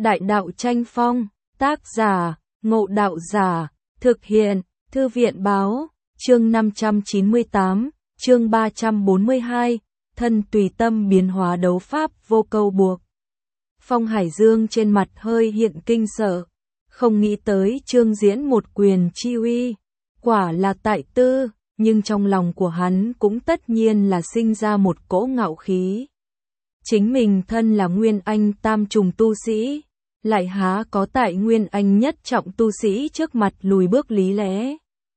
Đại đạo tranh phong, tác giả, Ngộ Đạo Giả, thực hiện, Thư viện báo, chương 598, chương 342, thân tùy tâm biến hóa đấu pháp vô câu buộc. Phong Hải Dương trên mặt hơi hiện kinh sợ, không nghĩ tới Trương Diễn một quyền chi uy, quả là tại tư, nhưng trong lòng của hắn cũng tất nhiên là sinh ra một cỗ ngạo khí. Chính mình thân là Nguyên Anh tam trùng tu sĩ, lại há có tại Nguyên Anh nhất trọng tu sĩ trước mặt lùi bước lý lẽ.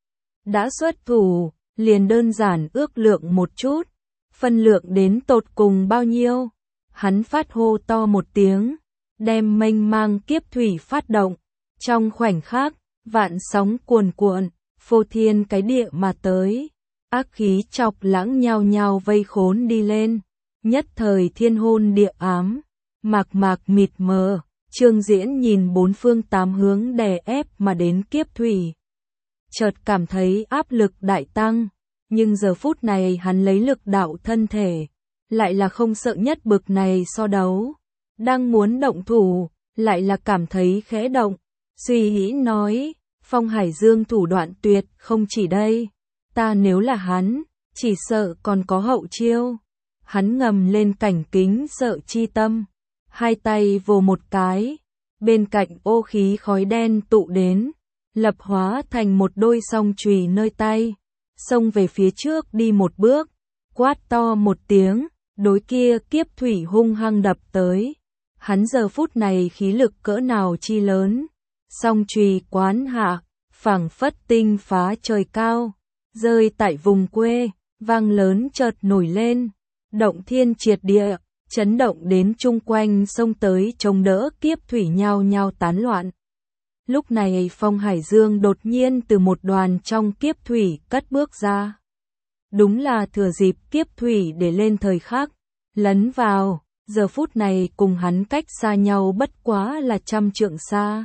Đã xuất thủ, liền đơn giản ước lượng một chút, phân lượng đến tột cùng bao nhiêu. Hắn phát hô to một tiếng, đem mênh mang kiếp thủy phát động. Trong khoảnh khắc, vạn sóng cuồn cuộn, phô thiên cái địa mà tới. Ác khí chọc lãng nhao nhao vây khốn đi lên. Nhất thời thiên hôn địa ám, mạc mạc mịt mờ. Trương Diễn nhìn bốn phương tám hướng đè ép mà đến kiếp thủy. Chợt cảm thấy áp lực đại tăng, nhưng giờ phút này hắn lấy lực đạo thân thể, lại là không sợ nhất bực này so đấu. Đang muốn động thủ, lại là cảm thấy khẽ động, suy nghĩ nói, Phong Hải Dương thủ đoạn tuyệt không chỉ đây. Ta nếu là hắn, chỉ sợ còn có hậu chiêu. Hắn ngầm lên cảnh kính sợ chi tâm. Hai tay vồ một cái, bên cạnh ô khí khói đen tụ đến, lập hóa thành một đôi song chùy nơi tay, xông về phía trước đi một bước, quát to một tiếng, đối kia kiếp thủy hung hăng đập tới. Hắn giờ phút này khí lực cỡ nào chi lớn, song chùy quán hạ, phảng phất tinh phá trời cao, rơi tại vùng quê, vang lớn chợt nổi lên, động thiên triệt địa. Chấn động đến chung quanh xông tới chống đỡ kiếp thủy nhao nhao tán loạn. Lúc này Phong Hải Dương đột nhiên từ một đoàn trong kiếp thủy cất bước ra. Đúng là thừa dịp kiếp thủy để lên thời khắc, lấn vào, giờ phút này cùng hắn cách xa nhau bất quá là 100 trượng xa.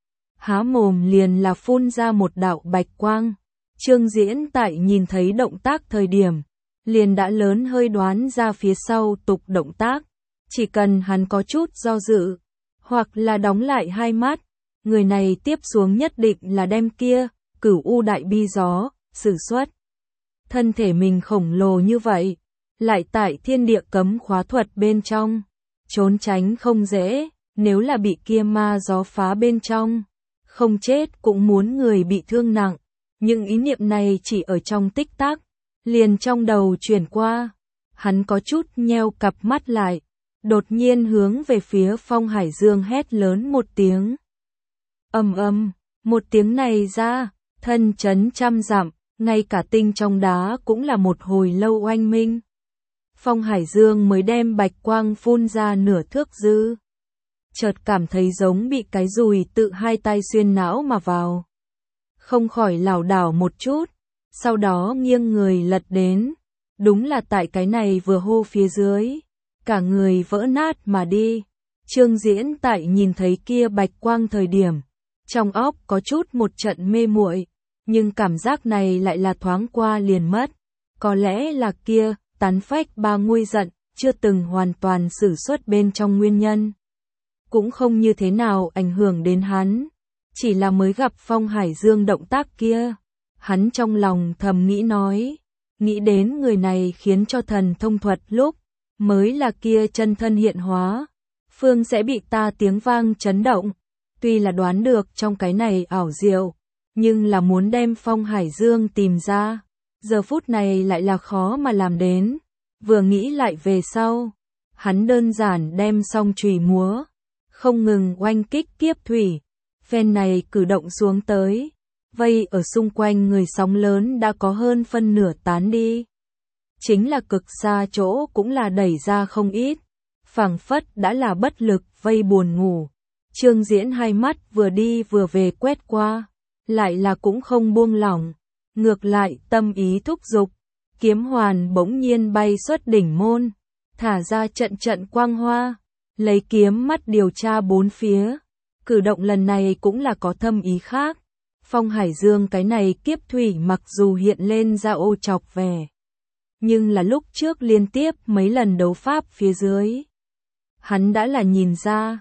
Há mồm liền là phun ra một đạo bạch quang. Trương Diễn tại nhìn thấy động tác thời điểm, liền đã lớn hơi đoán ra phía sau tục động tác. Chỉ cần hắn có chút do dự, hoặc là đóng lại hai mắt, người này tiếp xuống nhất định là đem kia, Cửu U Đại Bi Gió, sử xuất. Thân thể mình khổng lồ như vậy, lại tại thiên địa cấm khóa thuật bên trong, trốn tránh không dễ, nếu là bị kia ma gió phá bên trong, không chết cũng muốn người bị thương nặng. Nhưng ý niệm này chỉ ở trong tích tắc, liền trong đầu chuyển qua, hắn có chút nheo cặp mắt lại, đột nhiên hướng về phía Phong Hải Dương hét lớn một tiếng. Ầm ầm, một tiếng này ra, thân chấn 100 dặm, ngay cả tinh trong đá cũng là một hồi lâu oanh minh. Phong Hải Dương mới đem bạch quang phun ra nửa thước dư. Chợt cảm thấy giống bị cái dùi tự hai tay xuyên não mà vào. Không khỏi lảo đảo một chút. Sau đó nghiêng người lật đến, đúng là tại cái này vừa hô phía dưới, cả người vỡ nát mà đi. Trương Diễn tại nhìn thấy kia bạch quang thời điểm, trong óc có chút một trận mê muội, nhưng cảm giác này lại là thoáng qua liền mất. Có lẽ là kia, tán phách ba nguy giận, chưa từng hoàn toàn sử xuất bên trong nguyên nhân. Cũng không như thế nào ảnh hưởng đến hắn, chỉ là mới gặp Phong Hải Dương động tác kia. Hắn trong lòng thầm nghĩ nói, nghĩ đến người này khiến cho thần thông thuật lúc, mới là kia chân thân hiện hóa, phương sẽ bị ta tiếng vang chấn động. Tuy là đoán được trong cái này ảo diệu, nhưng là muốn đem Phong Hải Dương tìm ra, giờ phút này lại là khó mà làm đến. Vừa nghĩ lại về sau, hắn đơn giản đem song chùy múa, không ngừng oanh kích kiếp thủy, phen này cử động xuống tới. Vây ở xung quanh người sóng lớn đã có hơn phân nửa tán đi. Chính là cực xa chỗ cũng là đẩy ra không ít. Phảng phất đã là bất lực vây buồn ngủ. Trương Diễn hai mắt vừa đi vừa về quét qua. Lại là cũng không buông lỏng. Ngược lại tâm ý thúc giục. Kiếm hoàn bỗng nhiên bay xuất đỉnh môn. Thả ra trận trận quang hoa. Lấy kiếm mắt điều tra bốn phía. Cử động lần này cũng là có thâm ý khác. Phong Hải Dương cái này kiếp thủy mặc dù hiện lên ra ô chọc vẻ, nhưng là lúc trước liên tiếp mấy lần đấu pháp phía dưới. Hắn đã là nhìn ra,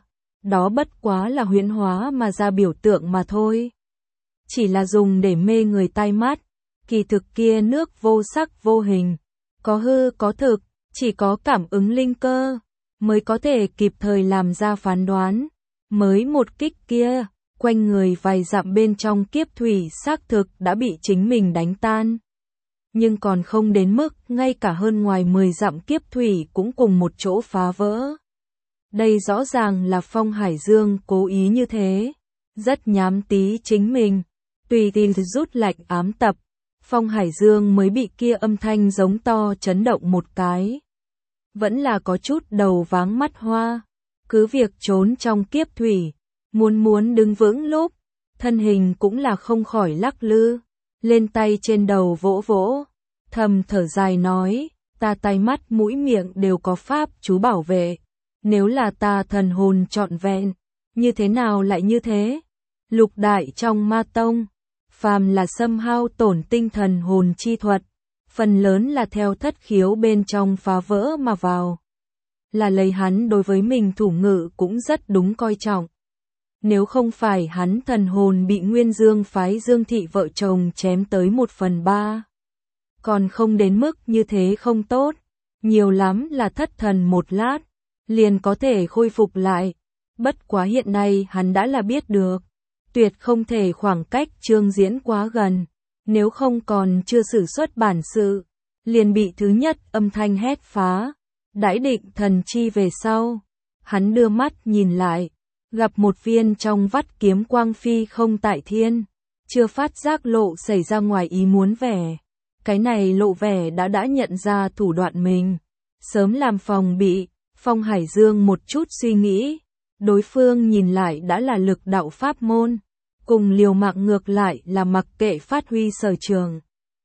đó bất quá là huyễn hóa mà ra biểu tượng mà thôi. Chỉ là dùng để mê người tai mắt, kỳ thực kia nước vô sắc vô hình, có hư có thực, chỉ có cảm ứng linh cơ, mới có thể kịp thời làm ra phán đoán. Mới một kích kia, quanh người vài dặm bên trong kiếp thủy xác thực đã bị chính mình đánh tan. Nhưng còn không đến mức ngay cả hơn ngoài 10 dặm kiếp thủy cũng cùng một chỗ phá vỡ. Đây rõ ràng là Phong Hải Dương cố ý như thế, rất nhám tí chính mình, tùy tin rút lạnh ám tập, Phong Hải Dương mới bị kia âm thanh giống to chấn động một cái. Vẫn là có chút đầu váng mắt hoa, cứ việc trốn trong kiếp thủy, muốn đứng vững lúc, thân hình cũng là không khỏi lắc lư, lên tay trên đầu vỗ vỗ, thầm thở dài nói, ta tai mắt mũi miệng đều có pháp chú bảo vệ, nếu là ta thần hồn trọn vẹn, như thế nào lại như thế? Lục đại trong ma tông, phàm là xâm hao tổn tinh thần hồn chi thuật, phần lớn là theo thất khiếu bên trong phá vỡ mà vào. Là lấy hắn đối với mình thủ ngự cũng rất đúng coi trọng. Nếu không phải hắn thần hồn bị Nguyên Dương phái Dương Thị vợ chồng chém tới 1/3. Còn không đến mức như thế không tốt, nhiều lắm là thất thần một lát, liền có thể khôi phục lại. Bất quá hiện nay hắn đã là biết được, tuyệt không thể khoảng cách Trương Diễn quá gần, nếu không còn chưa sử xuất bản sự, liền bị thứ nhất âm thanh hét phá. Đãi định thần chi về sau, hắn đưa mắt nhìn lại, gặp một viên trong vắt kiếm quang phi không tại thiên, chưa phát giác lộ xảy ra ngoài ý muốn vẻ. Cái này lộ vẻ đã nhận ra thủ đoạn mình, sớm làm phòng bị. Phong Hải Dương một chút suy nghĩ, đối phương nhìn lại đã là lực đạo pháp môn, cùng liều mạng ngược lại là mặc kệ phát huy sở trường.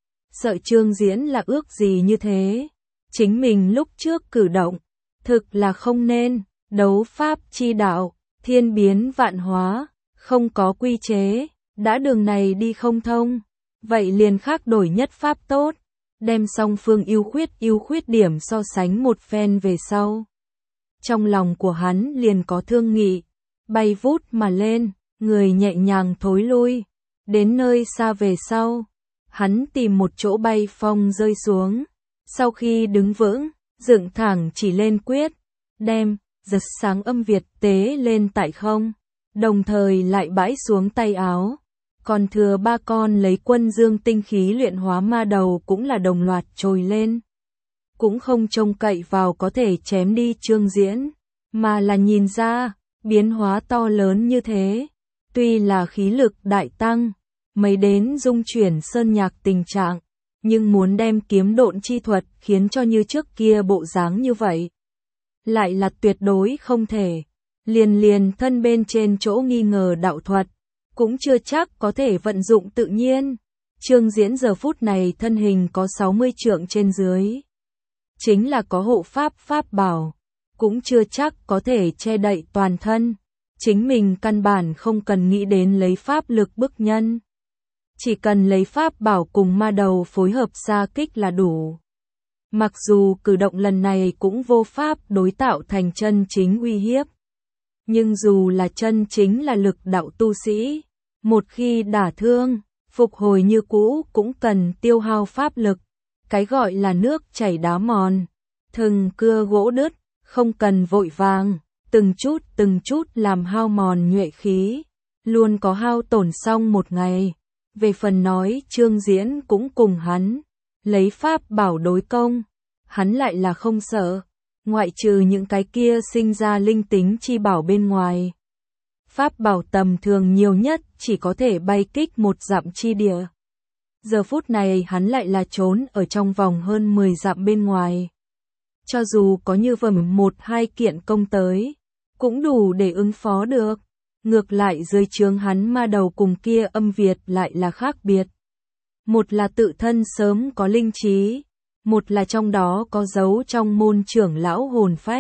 Sợ Trương Diễn là ước gì như thế, chính mình lúc trước cử động, thực là không nên, đấu pháp chi đạo, thiên biến vạn hóa, không có quy chế, đã đường này đi không thông, vậy liền khác đổi nhất pháp tốt, đem song phương ưu khuyết điểm so sánh một phen về sau. Trong lòng của hắn liền có thương nghị, bay vút mà lên, người nhẹ nhàng thối lui, đến nơi xa về sau, hắn tìm một chỗ bay phong rơi xuống, sau khi đứng vững, dựng thẳng chỉ lên quyết, đem, giật sáng âm Việt tế lên tại không, đồng thời lại bãi xuống tay áo, còn thừa 3 con lấy quân dương tinh khí luyện hóa ma đầu cũng là đồng loạt trồi lên. Cũng không trông cậy vào có thể chém đi Trương Diễn, mà là nhìn ra, biến hóa to lớn như thế, tuy là khí lực đại tăng, mấy đến dung chuyển sơn nhạc tình trạng, nhưng muốn đem kiếm độn chi thuật khiến cho như trước kia bộ dáng như vậy, lại là tuyệt đối không thể. Liền thân bên trên chỗ nghi ngờ đạo thuật, cũng chưa chắc có thể vận dụng tự nhiên. Trương Diễn giờ phút này thân hình có 60 trượng trên dưới, chính là có hộ pháp bảo, cũng chưa chắc có thể che đậy toàn thân. Chính mình căn bản không cần nghĩ đến lấy pháp lực bức nhân, chỉ cần lấy pháp bảo cùng ma đầu phối hợp xa kích là đủ. Mặc dù cử động lần này cũng vô pháp đối tạo thành chân chính uy hiếp, nhưng dù là chân chính là lực đạo tu sĩ, một khi đả thương, phục hồi như cũ cũng cần tiêu hao pháp lực. Cái gọi là nước chảy đá mòn, thừng cưa gỗ đứt, không cần vội vàng, từng chút làm hao mòn nhuệ khí, luôn có hao tổn xong một ngày. Về phần nói Trương Diễn cũng cùng hắn, lấy pháp bảo đối công, hắn lại là không sợ, ngoại trừ những cái kia sinh ra linh tính chi bảo bên ngoài. Pháp bảo tầm thường nhiều nhất chỉ có thể bay kích 1 dặm chi địa. Giờ phút này hắn lại là trốn ở trong vòng hơn 10 dặm bên ngoài. Cho dù có như vầm 1-2 kiện công tới, cũng đủ để ứng phó được. Ngược lại dưới trướng hắn ma đầu cùng kia âm Việt lại là khác biệt. Một là tự thân sớm có linh trí, một là trong đó có dấu trong môn trưởng lão hồn phách.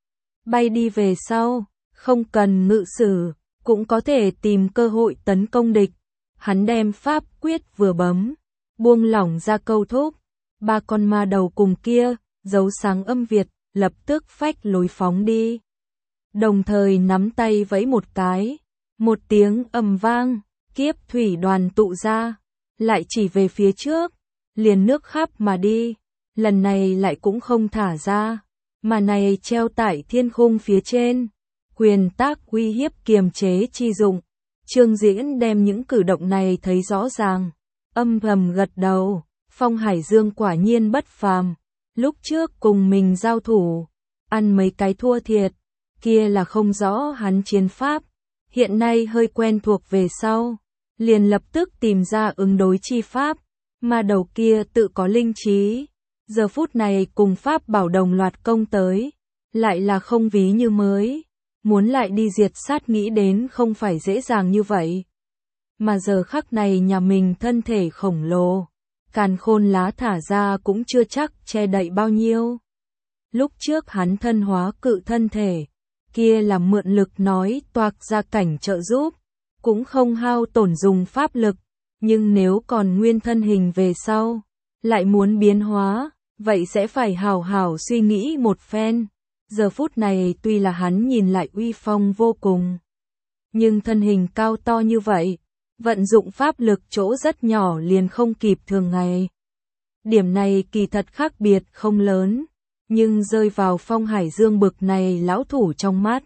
Bay đi về sau, không cần ngự sử, cũng có thể tìm cơ hội tấn công địch. Hắn đem pháp quyết vừa bấm, buông lỏng ra câu thúc, 3 con ma đầu cùng kia, dấu sáng âm Việt, lập tức phách lối phóng đi. đồng thời nắm tay vẫy một cái. Một tiếng ầm vang, kiếp thủy đoàn tụ ra, lại chỉ về phía trước, liền nước khắp mà đi, lần này lại cũng không thả ra, mà này treo tại thiên khung phía trên, quyền tác uy hiếp kiềm chế chi dụng. Trương Diễn đem những cử động này thấy rõ ràng, âm thầm gật đầu, Phong Hải Dương quả nhiên bất phàm, lúc trước cùng mình giao thủ, ăn mấy cái thua thiệt, kia là không rõ hắn chiến pháp, hiện nay hơi quen thuộc về sau, liền lập tức tìm ra ứng đối chi pháp, mà đầu kia tự có linh trí, giờ phút này cùng pháp bảo đồng loạt công tới, lại là không ví như mới, muốn lại đi diệt sát nghĩ đến không phải dễ dàng như vậy. Mà giờ khắc này nhà mình thân thể khổng lồ, càn khôn lá thả ra cũng chưa chắc che đậy bao nhiêu. Lúc trước hắn thân hóa cự thân thể, kia là mượn lực nói toạc ra cảnh trợ giúp, cũng không hao tổn dùng pháp lực, nhưng nếu còn nguyên thân hình về sau, lại muốn biến hóa, vậy sẽ phải hào hào suy nghĩ một phen. Giờ phút này tuy là hắn nhìn lại uy phong vô cùng, nhưng thân hình cao to như vậy, vận dụng pháp lực chỗ rất nhỏ liền không kịp thường ngày. Điểm này kỳ thật khác biệt không lớn, nhưng rơi vào Phong Hải Dương bực này lão thủ trong mắt,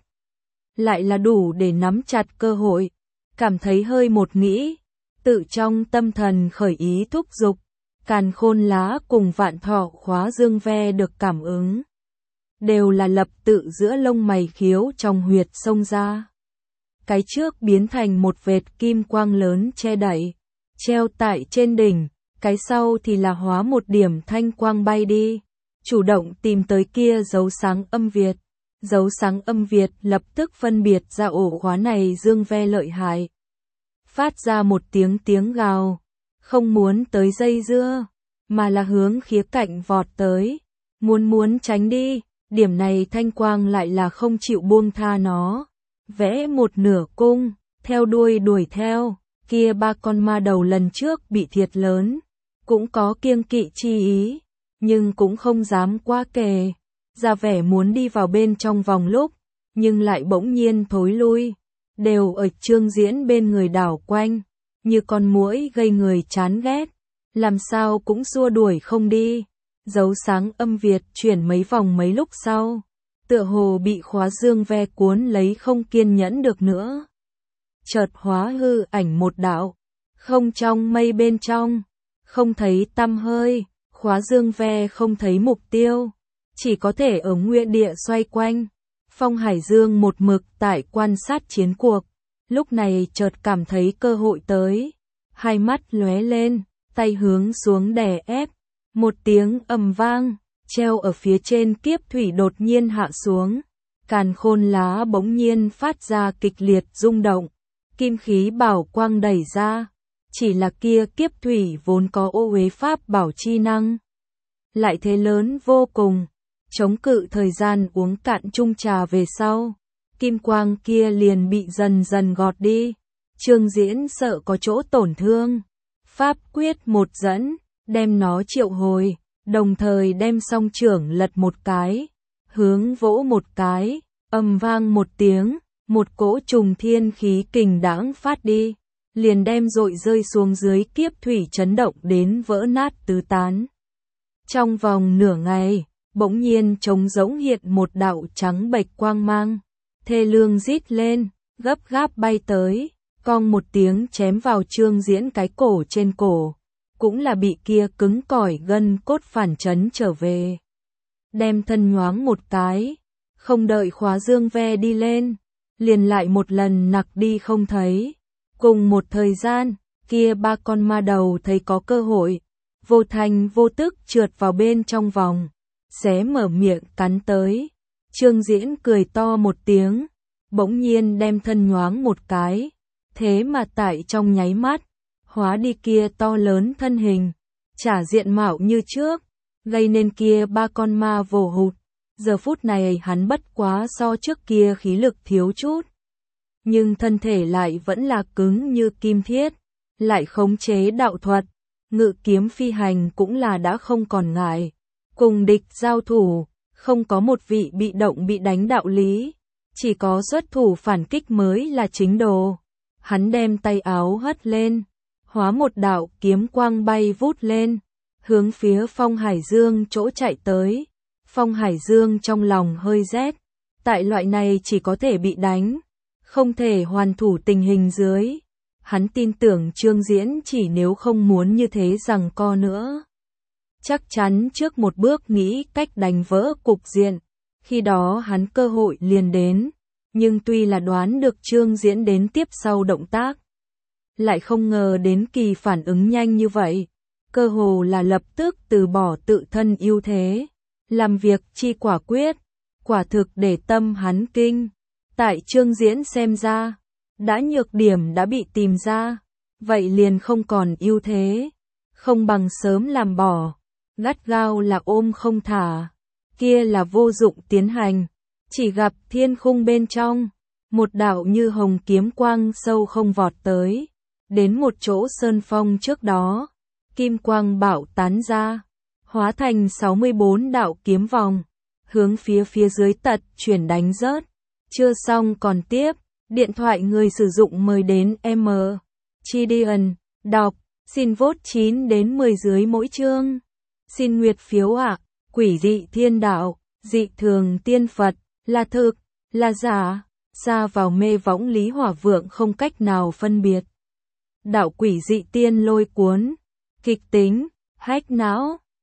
lại là đủ để nắm chặt cơ hội, cảm thấy hơi một nghĩ, tự trong tâm thần khởi ý thúc giục, càn khôn lá cùng vạn thọ khóa dương ve được cảm ứng. Đều là lập tự giữa lông mày khiếu trong huyệt xông ra. Cái trước biến thành một vệt kim quang lớn che đậy, treo tại trên đỉnh, cái sau thì là hóa một điểm thanh quang bay đi, chủ động tìm tới kia dấu sáng âm Việt. Dấu sáng âm Việt lập tức phân biệt ra ổ khóa này dương ve lợi hại. Phát ra một tiếng gào, không muốn tới dây dưa, mà là hướng khía cạnh vọt tới, muốn tránh đi. Điểm này thanh quang lại là không chịu buông tha nó, vẽ một nửa cung, theo đuôi đuổi theo, kia ba con ma đầu lần trước bị thiệt lớn, cũng có kiêng kỵ chi ý, nhưng cũng không dám quá kề, ra vẻ muốn đi vào bên trong vòng lúc, nhưng lại bỗng nhiên thối lui, đều ở Trương Diễn bên người đảo quanh, như con muỗi gây người chán ghét, làm sao cũng xua đuổi không đi. Dấu sáng âm Việt chuyển mấy vòng mấy lúc sau, tựa hồ bị khóa dương ve cuốn lấy không kiên nhẫn được nữa. Chợt hóa hư ảnh một đạo, không trong mây bên trong, không thấy tăm hơi, khóa dương ve không thấy mục tiêu, chỉ có thể ở nguyên địa xoay quanh. Phong Hải Dương một mực tại quan sát chiến cuộc, lúc này chợt cảm thấy cơ hội tới, hai mắt lóe lên, tay hướng xuống đè ép. Một tiếng ầm vang, treo ở phía trên kiếp thủy đột nhiên hạ xuống, càn khôn lá bỗng nhiên phát ra kịch liệt rung động, kim khí bảo quang đẩy ra, chỉ là kia kiếp thủy vốn có ô uế pháp bảo chi năng, lại thế lớn vô cùng, chống cự thời gian uống cạn chung trà về sau, kim quang kia liền bị dần dần gọt đi, Trương Diễn sợ có chỗ tổn thương, pháp quyết một dẫn, đem nó triệu hồi, đồng thời đem song trưởng lật một cái, hướng vỗ một cái, ầm vang một tiếng, một cỗ trùng thiên khí kình đãng phát đi, liền đem dội rơi xuống dưới kiếp thủy chấn động đến vỡ nát tứ tán. Trong vòng nửa ngày, bỗng nhiên trống rỗng hiện một đạo trắng bệch quang mang, thê lương rít lên, gấp gáp bay tới, cong một tiếng chém vào Trương Diễn cái cổ trên cổ. Cũng là bị kia cứng cỏi gân cốt phản chấn trở về. Đem thân nhoáng một cái, không đợi khóa dương ve đi lên, liền lại một lần nặc đi không thấy. Cùng một thời gian, kia ba con ma đầu thấy có cơ hội, vô thành vô tức trượt vào bên trong vòng, xé mở miệng cắn tới. Trương Diễn cười to một tiếng, bỗng nhiên đem thân nhoáng một cái, thế mà tại trong nháy mắt, hóa đi kia to lớn thân hình, trả diện mạo như trước, gây nên kia ba con ma vồ hụt. Giờ phút này hắn bất quá so trước kia khí lực thiếu chút, nhưng thân thể lại vẫn là cứng như kim thiết, lại khống chế đạo thuật, ngự kiếm phi hành cũng là đã không còn ngại. Cùng địch giao thủ, không có một vị bị động bị đánh đạo lý, Chỉ có xuất thủ phản kích mới là chính đồ. Hắn đem tay áo hất lên, hóa một đạo kiếm quang bay vút lên, hướng phía Phong Hải Dương chỗ chạy tới. Phong Hải Dương trong lòng hơi rét, tại loại này chỉ có thể bị đánh, không thể hoàn thủ tình hình dưới. Hắn tin tưởng Trương Diễn chỉ nếu không muốn như thế giằng co nữa, chắc chắn trước một bước nghĩ cách đánh vỡ cục diện, khi đó hắn cơ hội liền đến. Nhưng tuy là đoán được Trương Diễn đến tiếp sau động tác, lại không ngờ đến Kỳ phản ứng nhanh như vậy, cơ hồ là lập tức từ bỏ tự thân ưu thế, làm việc chi quả quyết, quả thực để tâm hắn kinh. Tại Trương Diễn xem ra, đã nhược điểm đã bị tìm ra, vậy liền không còn ưu thế, không bằng sớm làm bỏ, gắt gao là ôm không thả, kia là vô dụng tiến hành. Chỉ gặp thiên khung bên trong, một đạo như hồng kiếm quang sâu không vọt tới, đến một chỗ sơn phong trước đó, kim quang bạo tán ra, hóa thành 64 đạo kiếm vòng, hướng phía dưới tật chuyển đánh rớt. Chưa xong còn tiếp, điện thoại người sử dụng mời đến M. Chidian, đọc, xin vote 9 đến 10 dưới mỗi chương. Xin nguyệt phiếu ạ. Quỷ dị thiên đạo, dị thường tiên Phật, là thực, là giả, xa vào mê võng Lý Hỏa Vượng không cách nào phân biệt. Đạo quỷ dị tiên lôi cuốn, kịch tính, hách não.